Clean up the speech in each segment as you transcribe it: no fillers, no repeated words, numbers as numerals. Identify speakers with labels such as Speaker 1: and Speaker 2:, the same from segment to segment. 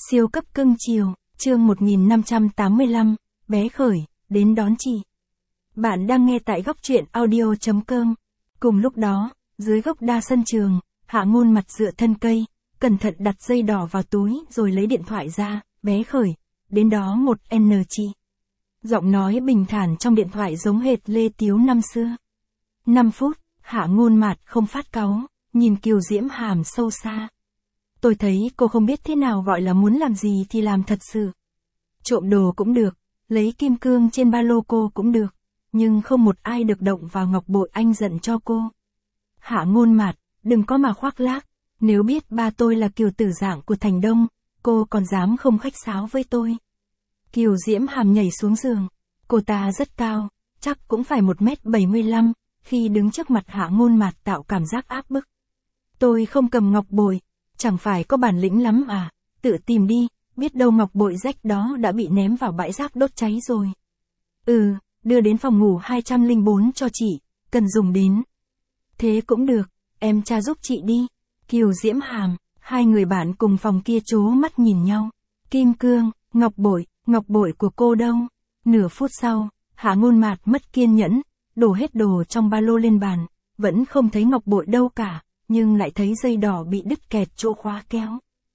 Speaker 1: Siêu cấp cưng chiều, chương 1585, bé Khởi, đến đón chị. Bạn đang nghe tại góc truyện audio.com. Cùng lúc đó, dưới gốc đa sân trường, Hạ Ngôn mặt dựa thân cây, cẩn thận đặt dây đỏ vào túi rồi lấy điện thoại ra, bé Khởi, đến đó một N chị. Giọng nói bình thản trong điện thoại giống hệt Lê Tiếu năm xưa. 5 phút, Hạ Ngôn mặt không phát cáu, nhìn Kiều Diễm Hàm sâu xa. Tôi thấy cô không biết thế nào gọi là muốn làm gì thì làm thật sự. Trộm đồ cũng được, lấy kim cương trên ba lô cô cũng được, nhưng không một ai được động vào ngọc bội anh giận cho cô. Hạ Ngôn mặt, đừng có mà khoác lác, nếu biết ba tôi là Kiều tử dạng của Thành Đông, cô còn dám không khách sáo với tôi. Kiều Diễm Hàm nhảy xuống giường, cô ta rất cao, chắc cũng phải 1m75, khi đứng trước mặt Hạ Ngôn mặt tạo cảm giác áp bức. Tôi không cầm ngọc bội. Chẳng phải có bản lĩnh lắm à, tự tìm đi, biết đâu ngọc bội rách đó đã bị ném vào bãi rác đốt cháy rồi. Đưa đến phòng ngủ 204 cho chị, cần dùng đến. Thế cũng được, em tra giúp chị đi. Kiều Diễm Hàm, hai người bạn cùng phòng kia trố mắt nhìn nhau. Kim cương, ngọc bội của cô đâu? Nửa phút sau, Hạ Ngôn mạt mất kiên nhẫn, đổ hết đồ trong ba lô lên bàn, vẫn không thấy ngọc bội đâu cả. Nhưng lại thấy dây đỏ bị đứt kẹt chỗ khóa kéo.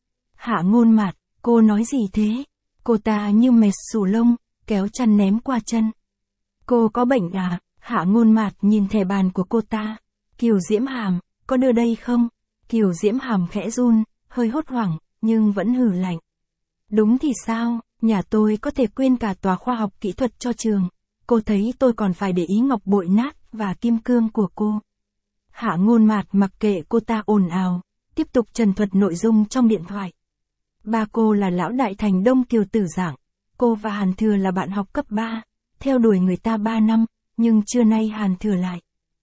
Speaker 1: Hạ Ngôn mặt, cô nói gì thế? Cô ta như mệt xù lông, kéo chăn ném qua chân. Cô có bệnh à? Hạ Ngôn mặt nhìn thẻ bàn của cô ta. Kiều Diễm Hàm, có đưa đây không? Kiều Diễm Hàm khẽ run, hơi hốt hoảng, nhưng vẫn hừ lạnh. Đúng thì sao, nhà tôi có thể quyên cả tòa khoa học kỹ thuật cho trường. Cô thấy tôi còn phải để ý ngọc bội nát và kim cương của cô. Hạ Ngôn mạt mặc kệ cô ta ồn ào, tiếp tục trần thuật nội dung trong điện thoại. Ba cô là lão đại Thành Đông Kiều tử dạng, cô và Hàn Thừa là bạn học cấp 3, theo đuổi người ta 3 năm, nhưng trưa nay Hàn Thừa lại.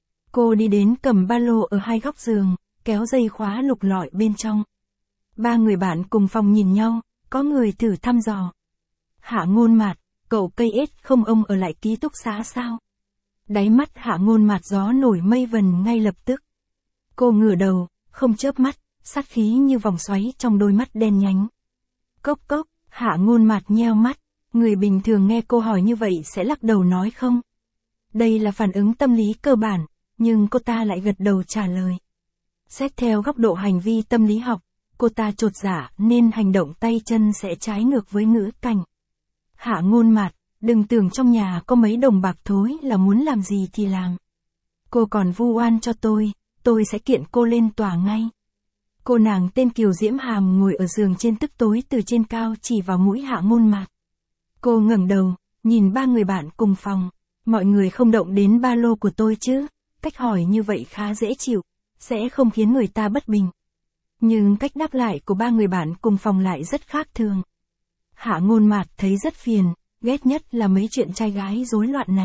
Speaker 1: Cô đi đến cầm ba lô ở hai góc giường, kéo dây khóa lục lọi bên trong. Ba người bạn cùng phòng nhìn nhau, có người thử thăm dò. Hạ Ngôn mạt, cậu cây ếch không ông ở lại ký túc xá sao? Đáy mắt Hạ Ngôn mạt gió nổi mây vần ngay lập tức. Cô ngửa đầu, không chớp mắt, sát khí như vòng xoáy trong đôi mắt đen nhánh. Cốc cốc, Hạ Ngôn mạt nheo mắt, người bình thường nghe cô hỏi như vậy sẽ lắc đầu nói không. Đây là phản ứng tâm lý cơ bản, nhưng cô ta lại gật đầu trả lời. Xét theo góc độ hành vi tâm lý học, cô ta chột dạ nên hành động tay chân sẽ trái ngược với ngữ cảnh. Hạ Ngôn mạt, đừng tưởng trong nhà có mấy đồng bạc thối là muốn làm gì thì làm. Cô còn vu oan cho tôi sẽ kiện cô lên tòa ngay. Cô nàng tên Kiều Diễm Hàm ngồi ở giường trên tức tối từ trên cao chỉ vào mũi Hạ Ngôn mạt. Cô ngẩng đầu, nhìn ba người bạn cùng phòng. Mọi người không động đến ba lô của tôi chứ, cách hỏi như vậy khá dễ chịu, sẽ không khiến người ta bất bình. Nhưng cách đáp lại của ba người bạn cùng phòng lại rất khác thường. Hạ Ngôn mạt thấy rất phiền. Ghét nhất là mấy chuyện trai gái rối loạn này.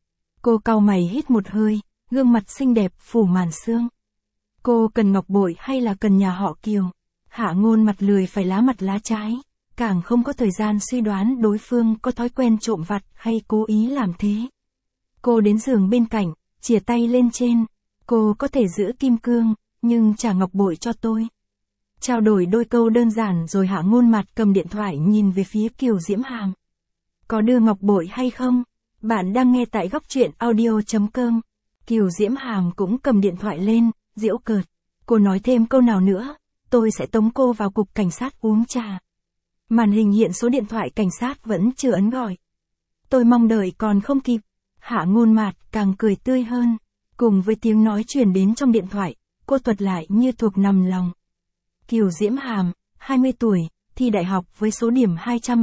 Speaker 1: Cô cau mày hít một hơi, gương mặt xinh đẹp phủ màn sương. Cô cần ngọc bội hay là cần nhà họ Kiều? Hạ Ngôn mặt lười phải lá mặt lá trái, càng không có thời gian suy đoán đối phương có thói quen trộm vặt hay cố ý làm thế. Cô đến giường bên cạnh, chìa tay lên trên. Cô có thể giữ kim cương, nhưng trả ngọc bội cho tôi. Trao đổi đôi câu đơn giản rồi Hạ Ngôn mặt cầm điện thoại nhìn về phía Kiều Diễm Hàm. Có đưa ngọc bội hay không? Bạn đang nghe tại góc truyện audio.com. Kiều Diễm Hàm cũng cầm điện thoại lên, giễu cợt. Cô nói thêm câu nào nữa, tôi sẽ tống cô vào cục cảnh sát uống trà. Màn hình hiện số điện thoại cảnh sát vẫn chưa ấn gọi. Tôi mong đợi còn không kịp. Hạ Ngôn mạt càng cười tươi hơn. Cùng với tiếng nói truyền đến trong điện thoại, cô thuật lại như thuộc nằm lòng. Kiều Diễm Hàm, 20 tuổi, thi đại học với số điểm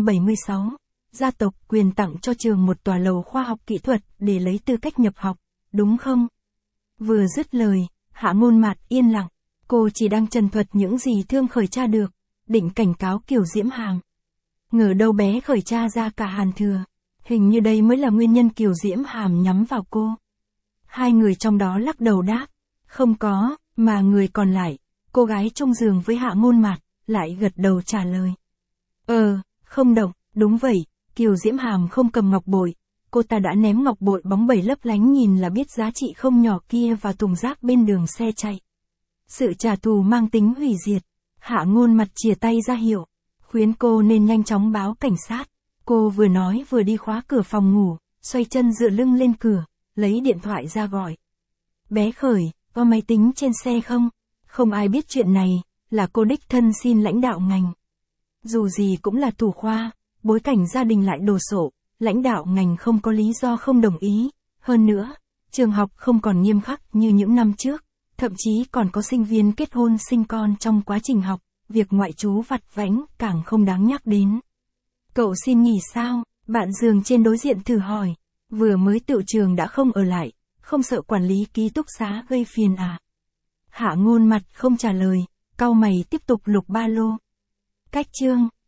Speaker 1: 276. Gia tộc quyền tặng cho trường một tòa lầu khoa học kỹ thuật để lấy tư cách nhập học, đúng không? Vừa dứt lời, Hạ Ngôn mạt yên lặng, cô chỉ đang trần thuật những gì Thương Khởi tra được, định cảnh cáo Kiều Diễm Hàm. Ngờ đâu bé Khởi tra ra cả Hàn Thừa, hình như đây mới là nguyên nhân Kiều Diễm Hàm nhắm vào cô. Hai người trong đó lắc đầu đáp, không có, mà người còn lại, cô gái chung giường với Hạ Ngôn mạt, lại gật đầu trả lời. Không động, đúng vậy. Kiều Diễm Hàm không cầm ngọc bội, cô ta đã ném ngọc bội bóng bẩy lấp lánh nhìn là biết giá trị không nhỏ kia vào thùng rác bên đường xe chạy. Sự trả thù mang tính hủy diệt, Hạ Ngôn mặt chìa tay ra hiệu. khuyến cô nên nhanh chóng báo cảnh sát. Cô vừa nói vừa đi khóa cửa phòng ngủ, xoay chân dựa lưng lên cửa, lấy điện thoại ra gọi. Bé Khởi, có máy tính trên xe không? Không ai biết chuyện này, là cô đích thân xin lãnh đạo ngành. Dù gì cũng là thủ khoa, bối cảnh gia đình lại đồ sộ, lãnh đạo ngành không có lý do không đồng ý. Hơn nữa, trường học không còn nghiêm khắc như những năm trước, thậm chí còn có sinh viên kết hôn sinh con trong quá trình học, việc ngoại trú vặt vãnh càng không đáng nhắc đến. Cậu xin nghỉ sao? Bạn giường trên đối diện thử hỏi. Vừa mới tựu trường đã không ở lại, không sợ quản lý ký túc xá gây phiền à? Hạ Ngôn mặt không trả lời, cau mày tiếp tục lục ba lô. Cách chương